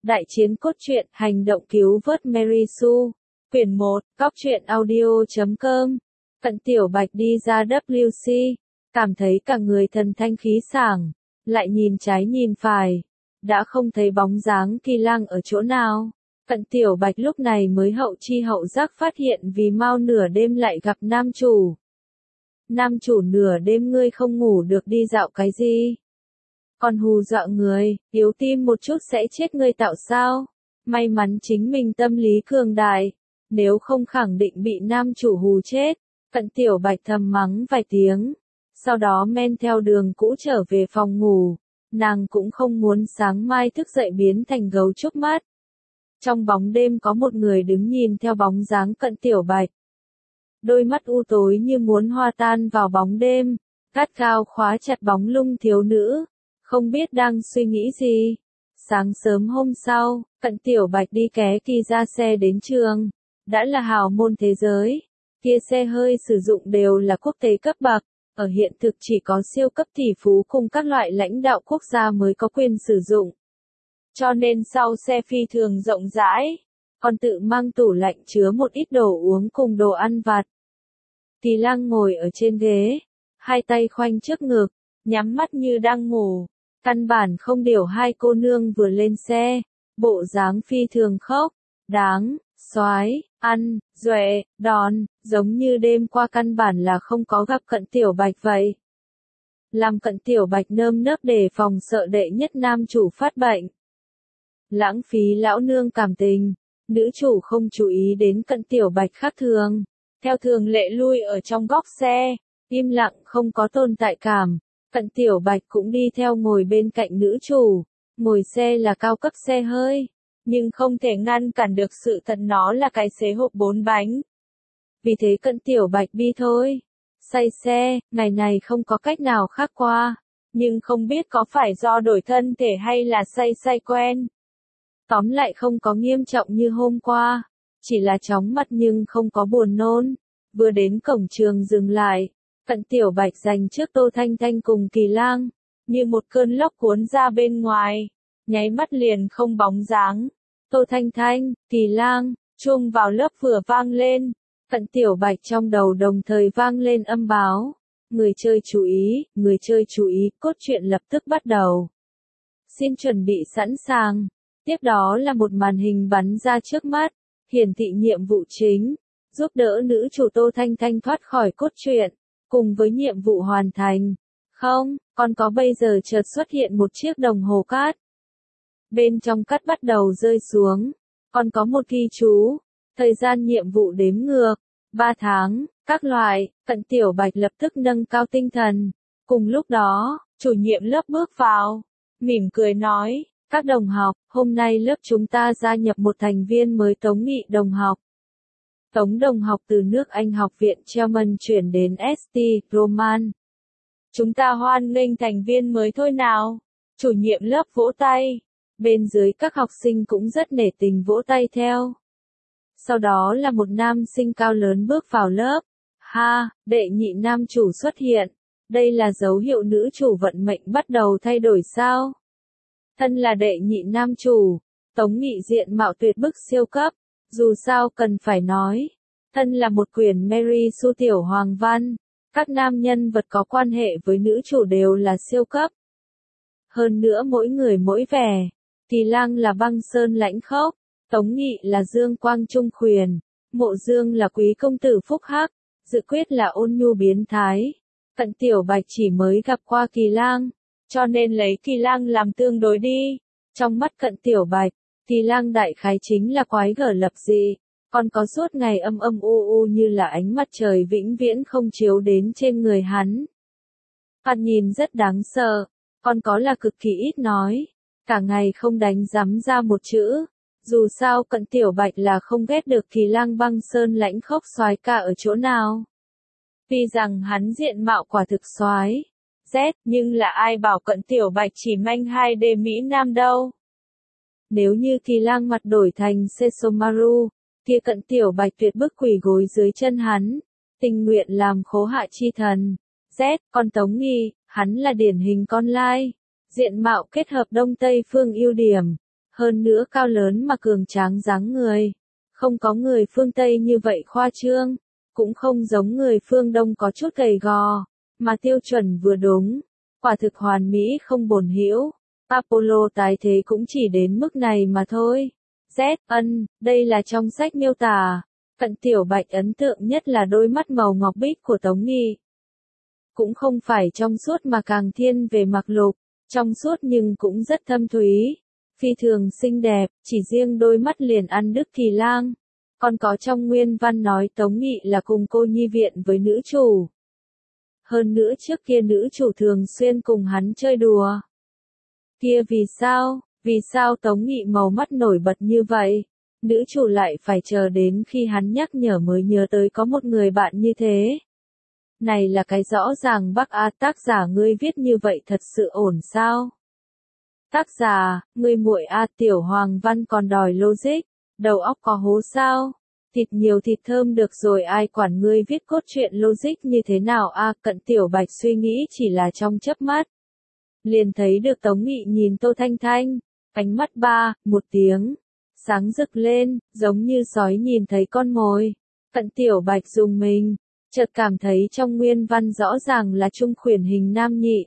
Đại chiến cốt truyện, hành động cứu vớt Mary Sue. Quyển 1, Cóc truyện audio.com. Cận Tiểu Bạch đi ra WC, cảm thấy cả người thần thanh khí sảng, lại nhìn trái nhìn phải, đã không thấy bóng dáng Kỳ Lang ở chỗ nào. Cận Tiểu Bạch lúc này mới hậu chi hậu giác phát hiện vì mau nửa đêm lại gặp nam chủ. Nam chủ nửa đêm ngươi không ngủ được đi dạo cái gì? Còn hù dọa người, yếu tim một chút sẽ chết ngươi tạo sao? May mắn chính mình tâm lý cường đại, nếu không khẳng định bị nam chủ hù chết. Cận Tiểu Bạch thầm mắng vài tiếng, sau đó men theo đường cũ trở về phòng ngủ, nàng cũng không muốn sáng mai thức dậy biến thành gấu trúc mắt. Trong bóng đêm có một người đứng nhìn theo bóng dáng Cận Tiểu Bạch. Đôi mắt u tối như muốn hòa tan vào bóng đêm, gắt gao khóa chặt bóng lung thiếu nữ, không biết đang suy nghĩ gì. Sáng sớm hôm sau, Cận Tiểu Bạch đi ké Kỳ ra xe đến trường, đã là hào môn thế giới, kia xe hơi sử dụng đều là quốc tế cấp bậc, ở hiện thực chỉ có siêu cấp tỷ phú cùng các loại lãnh đạo quốc gia mới có quyền sử dụng. Cho nên sau xe phi thường rộng rãi, còn tự mang tủ lạnh chứa một ít đồ uống cùng đồ ăn vặt. Kỳ Lang ngồi ở trên ghế, hai tay khoanh trước ngực, nhắm mắt như đang ngủ, căn bản không điều hai cô nương vừa lên xe, bộ dáng phi thường khóc, đáng, soái, ăn, duệ, đòn, giống như đêm qua căn bản là không có gặp Cận Tiểu Bạch vậy. Làm Cận Tiểu Bạch nơm nớp đề phòng sợ đệ nhất nam chủ phát bệnh. Lãng phí lão nương cảm tình, nữ chủ không chú ý đến Cận Tiểu Bạch khác thường, theo thường lệ lui ở trong góc xe, im lặng không có tồn tại cảm. Cận Tiểu Bạch cũng đi theo ngồi bên cạnh nữ chủ, ngồi xe là cao cấp xe hơi, nhưng không thể ngăn cản được sự thật nó là cái xế hộp 4 bánh. Vì thế Cận Tiểu Bạch bi thôi, say xe, ngày này không có cách nào khác qua, nhưng không biết có phải do đổi thân thể hay là say quen. Tóm lại không có nghiêm trọng như hôm qua, chỉ là chóng mặt nhưng không có buồn nôn. Vừa đến cổng trường dừng lại, Cận Tiểu Bạch giành trước Tô Thanh Thanh cùng Kỳ Lang, như một cơn lốc cuốn ra bên ngoài, nháy mắt liền không bóng dáng. Tô Thanh Thanh, Kỳ Lang, chuông vào lớp vừa vang lên, Cận Tiểu Bạch trong đầu đồng thời vang lên âm báo. Người chơi chú ý, cốt truyện lập tức bắt đầu. Xin chuẩn bị sẵn sàng. Tiếp đó là một màn hình bắn ra trước mắt, hiển thị nhiệm vụ chính, giúp đỡ nữ chủ Tô Thanh Thanh thoát khỏi cốt truyện, cùng với nhiệm vụ hoàn thành. Không, còn có bây giờ chợt xuất hiện một chiếc đồng hồ cát. Bên trong cát bắt đầu rơi xuống, còn có một ghi chú, thời gian nhiệm vụ đếm ngược, 3 tháng, các loại. Cận Tiểu Bạch lập tức nâng cao tinh thần. Cùng lúc đó, chủ nhiệm lớp bước vào, mỉm cười nói, các đồng học, hôm nay lớp chúng ta gia nhập một thành viên mới Tống Nghị đồng học. Tống đồng học từ nước Anh học viện Chelman chuyển đến St. Roman. Chúng ta hoan nghênh thành viên mới thôi nào. Chủ nhiệm lớp vỗ tay. Bên dưới các học sinh cũng rất nể tình vỗ tay theo. Sau đó là một nam sinh cao lớn bước vào lớp. Ha, đệ nhị nam chủ xuất hiện. Đây là dấu hiệu nữ chủ vận mệnh bắt đầu thay đổi sao? Thân là đệ nhị nam chủ, Tống Nghị diện mạo tuyệt bức siêu cấp, dù sao cần phải nói. Thân là một quyển Mary Sue tiểu hoàng văn, các nam nhân vật có quan hệ với nữ chủ đều là siêu cấp. Hơn nữa mỗi người mỗi vẻ, Kỳ Lang là băng sơn lãnh khốc, Tống Nghị là dương quang trung khuyển, Mộ Dương là quý công tử phúc hắc, Dự Quyết là ôn nhu biến thái. Cận Tiểu Bạch chỉ mới gặp qua Kỳ Lang, cho nên lấy Kỳ Lang làm tương đối đi. Trong mắt Cận Tiểu Bạch, Kỳ Lang đại khái chính là quái gở lập dị, còn có suốt ngày âm u như là ánh mặt trời vĩnh viễn không chiếu đến trên người hắn. Thoạt nhìn rất đáng sợ, còn có là cực kỳ ít nói, cả ngày không đánh rắm ra một chữ. Dù sao Cận Tiểu Bạch là không ghét được Kỳ Lang băng sơn lãnh khốc soái ca ở chỗ nào. Vì rằng hắn diện mạo quả thực soái, nhưng là ai bảo Cận Tiểu Bạch chỉ manh 2D Mỹ Nam đâu. Nếu như Kỳ Lang mặt đổi thành Sesomaru, kia Cận Tiểu Bạch tuyệt bức quỳ gối dưới chân hắn, tình nguyện làm khố hạ chi thần. Còn Tống Nghị, hắn là điển hình con lai, diện mạo kết hợp đông tây phương ưu điểm, Hơn nữa cao lớn mà cường tráng dáng người. Không có người phương Tây như vậy khoa trương. Cũng không giống người phương Đông có chút gầy gò. Mà tiêu chuẩn vừa đúng. Quả thực hoàn mỹ không bồn hữu. Apollo tái thế cũng chỉ đến mức này mà thôi. Đây là trong sách miêu tả. Cận Tiểu Bạch ấn tượng nhất là đôi mắt màu ngọc bích của Tống Nghị. Cũng không phải trong suốt mà càng thiên về mặc lục, trong suốt nhưng cũng rất thâm thúy, phi thường xinh đẹp, chỉ riêng đôi mắt liền ăn đứt Kỳ Lang. Còn có trong nguyên văn nói Tống Nghị là cùng cô nhi viện với nữ chủ. Hơn nữa trước kia nữ chủ thường xuyên cùng hắn chơi đùa. Kia vì sao Tống Nghị màu mắt nổi bật như vậy? Nữ chủ lại phải chờ đến khi hắn nhắc nhở mới nhớ tới có một người bạn như thế. Này là cái rõ ràng Bắc A, tác giả ngươi viết như vậy thật sự ổn sao? Tác giả, ngươi muội A, Tiểu Hoàng Văn còn đòi logic, đầu óc có hố sao? Thịt nhiều thịt thơm được rồi, ai quản ngươi viết cốt truyện logic như thế nào a? Cận Tiểu Bạch suy nghĩ chỉ là trong chớp mắt. Liền thấy được Tống Nghị nhìn Tô Thanh Thanh, ánh mắt một tiếng, sáng rực lên, giống như sói nhìn thấy con mồi. Cận Tiểu Bạch rùng mình, chợt cảm thấy trong nguyên văn rõ ràng là trung khuyển hình nam nhị.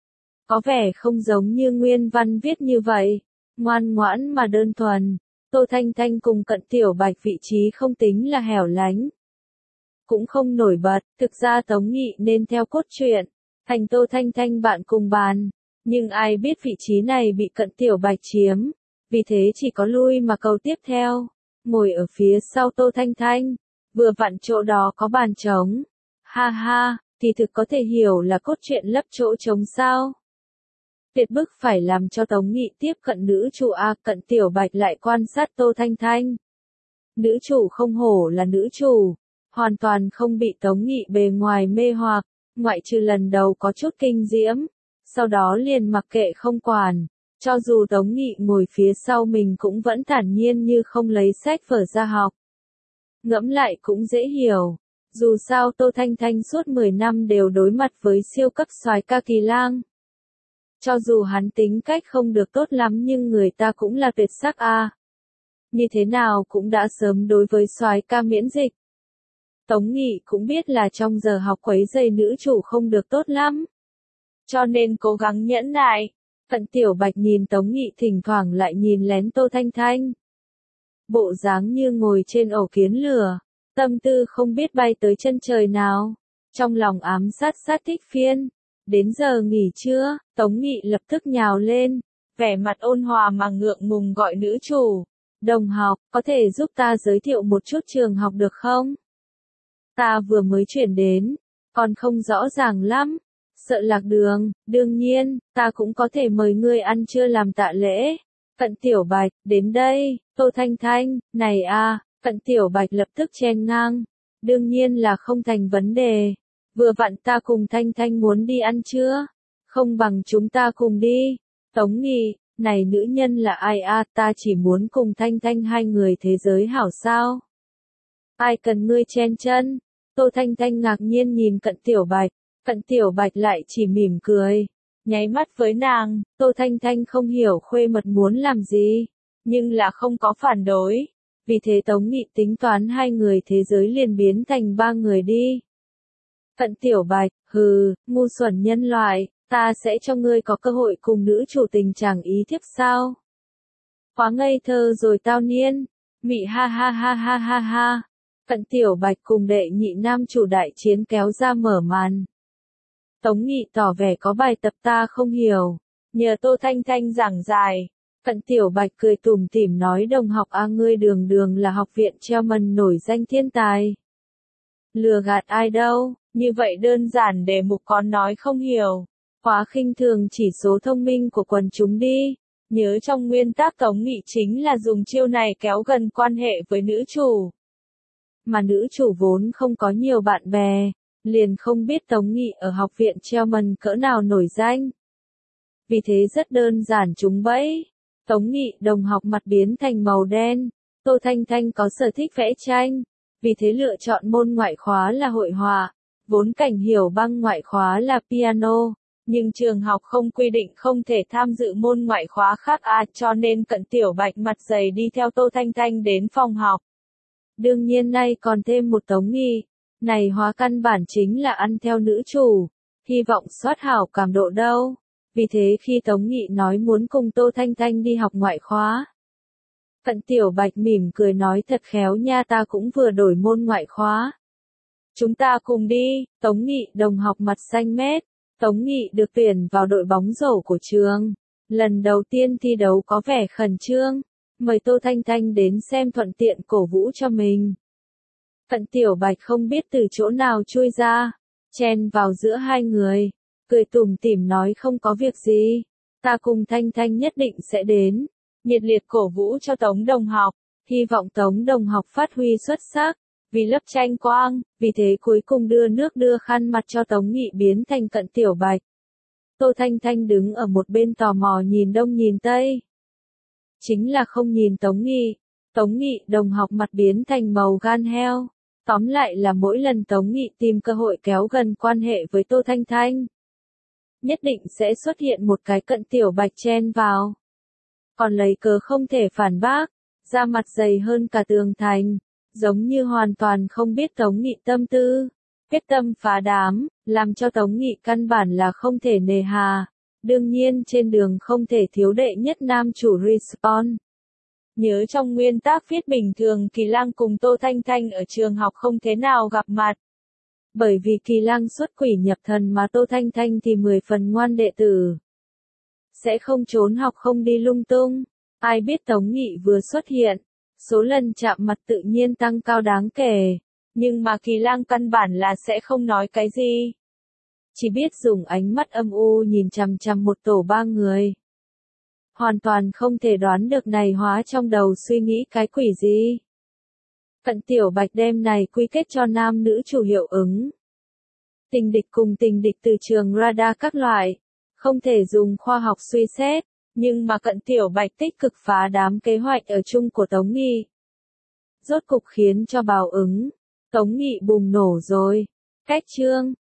Có vẻ không giống như nguyên văn viết như vậy, ngoan ngoãn mà đơn thuần. Tô Thanh Thanh cùng Cận Tiểu Bạch vị trí không tính là hẻo lánh, cũng không nổi bật, thực ra Tống Nghị nên theo cốt truyện, thành Tô Thanh Thanh bạn cùng bàn, nhưng ai biết vị trí này bị Cận Tiểu Bạch chiếm, vì thế chỉ có lui mà cầu tiếp theo, ngồi ở phía sau Tô Thanh Thanh, vừa vặn chỗ đó có bàn trống, ha ha, thì thực có thể hiểu là cốt truyện lấp chỗ trống sao. Tuyệt bức phải làm cho Tống Nghị tiếp cận nữ chủ a. Cận Tiểu Bạch lại quan sát Tô Thanh Thanh. Nữ chủ không hổ là nữ chủ, hoàn toàn không bị Tống Nghị bề ngoài mê hoặc, ngoại trừ lần đầu có chút kinh diễm, sau đó liền mặc kệ không quản, cho dù Tống Nghị ngồi phía sau mình cũng vẫn thản nhiên như không lấy sách vở ra học. Ngẫm lại cũng dễ hiểu, dù sao Tô Thanh Thanh suốt 10 năm đều đối mặt với siêu cấp soái ca Kỳ Lang. Cho dù hắn tính cách không được tốt lắm nhưng người ta cũng là tuyệt sắc a. Như thế nào cũng đã sớm đối với soái ca miễn dịch. Tống Nghị cũng biết là trong giờ học quấy rầy nữ chủ không được tốt lắm. Cho nên cố gắng nhẫn nại. Cận Tiểu Bạch nhìn Tống Nghị thỉnh thoảng lại nhìn lén Tô Thanh Thanh. Bộ dáng như ngồi trên ổ kiến lửa, tâm tư không biết bay tới chân trời nào. Trong lòng ám sát sát thích phiên. Đến giờ nghỉ trưa, Tống Nghị lập tức nhào lên, vẻ mặt ôn hòa mà ngượng ngùng gọi nữ chủ. Đồng học, có thể giúp ta giới thiệu một chút trường học được không? Ta vừa mới chuyển đến, còn không rõ ràng lắm, sợ lạc đường, đương nhiên, ta cũng có thể mời ngươi ăn trưa làm tạ lễ. Cận Tiểu Bạch, đến đây, Tô Thanh Thanh, này a. Cận Tiểu Bạch lập tức chen ngang, đương nhiên là không thành vấn đề. Vừa vặn ta cùng Thanh Thanh muốn đi ăn trưa, không bằng chúng ta cùng đi. Tống Nghị, này nữ nhân là ai a? Ta chỉ muốn cùng Thanh Thanh hai người thế giới hảo sao? Ai cần ngươi chen chân? Tô Thanh Thanh ngạc nhiên nhìn Cận Tiểu Bạch, Cận Tiểu Bạch lại chỉ mỉm cười, nháy mắt với nàng. Tô Thanh Thanh không hiểu khuê mật muốn làm gì, nhưng là không có phản đối. Vì thế Tống Nghị tính toán hai người thế giới liền biến thành ba người đi. Cận Tiểu Bạch, hừ, ngu xuẩn nhân loại, ta sẽ cho ngươi có cơ hội cùng nữ chủ tình chẳng ý thiếp sao? Quá ngây thơ rồi tao niên, mị ha ha ha ha ha ha. Cận Tiểu Bạch cùng đệ nhị nam chủ đại chiến kéo ra mở màn. Tống Nghị tỏ vẻ có bài tập ta không hiểu, nhờ Tô Thanh Thanh giảng giải. Cận Tiểu Bạch cười tủm tỉm nói đồng học a, ngươi đường đường là học viện Chairman nổi danh thiên tài. Lừa gạt ai đâu, như vậy đơn giản đề mục con nói không hiểu. Quá khinh thường chỉ số thông minh của quần chúng đi. Nhớ trong nguyên tắc Tống Nghị chính là dùng chiêu này kéo gần quan hệ với nữ chủ. Mà nữ chủ vốn không có nhiều bạn bè, liền không biết Tống Nghị ở học viện Chairman cỡ nào nổi danh. Vì thế rất đơn giản trúng bẫy. Tống Nghị đồng học mặt biến thành màu đen. Tô Thanh Thanh có sở thích vẽ tranh, vì thế lựa chọn môn ngoại khóa là hội họa, vốn Cảnh Hiểu Băng ngoại khóa là piano, Nhưng trường học không quy định không thể tham dự môn ngoại khóa khác cho nên Cận Tiểu Bạch mặt dày đi theo Tô Thanh Thanh đến phòng học. Đương nhiên nay còn thêm một Tống Nghị, này hóa căn bản chính là ăn theo nữ chủ, hy vọng soát hảo cảm độ đâu. Vì thế khi Tống Nghị nói muốn cùng Tô Thanh Thanh đi học ngoại khóa, Cận Tiểu Bạch mỉm cười nói thật khéo nha, ta cũng vừa đổi môn ngoại khóa. Chúng ta cùng đi. Tống Nghị đồng học mặt xanh mét. Tống Nghị được tuyển vào đội bóng rổ của trường. Lần đầu tiên thi đấu có vẻ khẩn trương. Mời Tô Thanh Thanh đến xem thuận tiện cổ vũ cho mình. Cận Tiểu Bạch không biết từ chỗ nào chui ra, chen vào giữa hai người, cười tủm tỉm nói không có việc gì. Ta cùng Thanh Thanh nhất định sẽ đến. Nhiệt liệt cổ vũ cho Tống đồng học. Hy vọng Tống đồng học phát huy xuất sắc. Vì lấp tranh quang, vì thế cuối cùng đưa nước đưa khăn mặt cho Tống Nghị biến thành Cận Tiểu Bạch. Tô Thanh Thanh đứng ở một bên tò mò nhìn đông nhìn tây. Chính là không nhìn Tống Nghị. Tống Nghị đồng học mặt biến thành màu gan heo. Tóm lại là mỗi lần Tống Nghị tìm cơ hội kéo gần quan hệ với Tô Thanh Thanh, nhất định sẽ xuất hiện một cái Cận Tiểu Bạch chen vào. Còn lấy cớ không thể phản bác, da mặt dày hơn cả tường thành. Giống như hoàn toàn không biết Tống Nghị tâm tư, quyết tâm phá đám, làm cho Tống Nghị căn bản là không thể nề hà. Đương nhiên trên đường không thể thiếu đệ nhất nam chủ Respawn. Nhớ trong nguyên tác viết bình thường Kỳ Lang cùng Tô Thanh Thanh ở trường học không thế nào gặp mặt. Bởi vì Kỳ Lang xuất quỷ nhập thần mà Tô Thanh Thanh thì 10 phần ngoan đệ tử. Sẽ không trốn học không đi lung tung. Ai biết Tống Nghị vừa xuất hiện, số lần chạm mặt tự nhiên tăng cao đáng kể, nhưng mà Kỳ Lang căn bản là sẽ không nói cái gì. Chỉ biết dùng ánh mắt âm u nhìn chằm chằm một tổ ba người. Hoàn toàn không thể đoán được này hóa trong đầu suy nghĩ cái quỷ gì. Cận Tiểu Bạch đem này quy kết cho nam nữ chủ hiệu ứng. Tình địch cùng tình địch từ trường radar các loại, không thể dùng khoa học suy xét. Nhưng mà Cận Tiểu Bạch tích cực phá đám kế hoạch ở chung của Tống Nghị. Rốt cục khiến cho báo ứng. Tống Nghị bùng nổ rồi. Cách chương.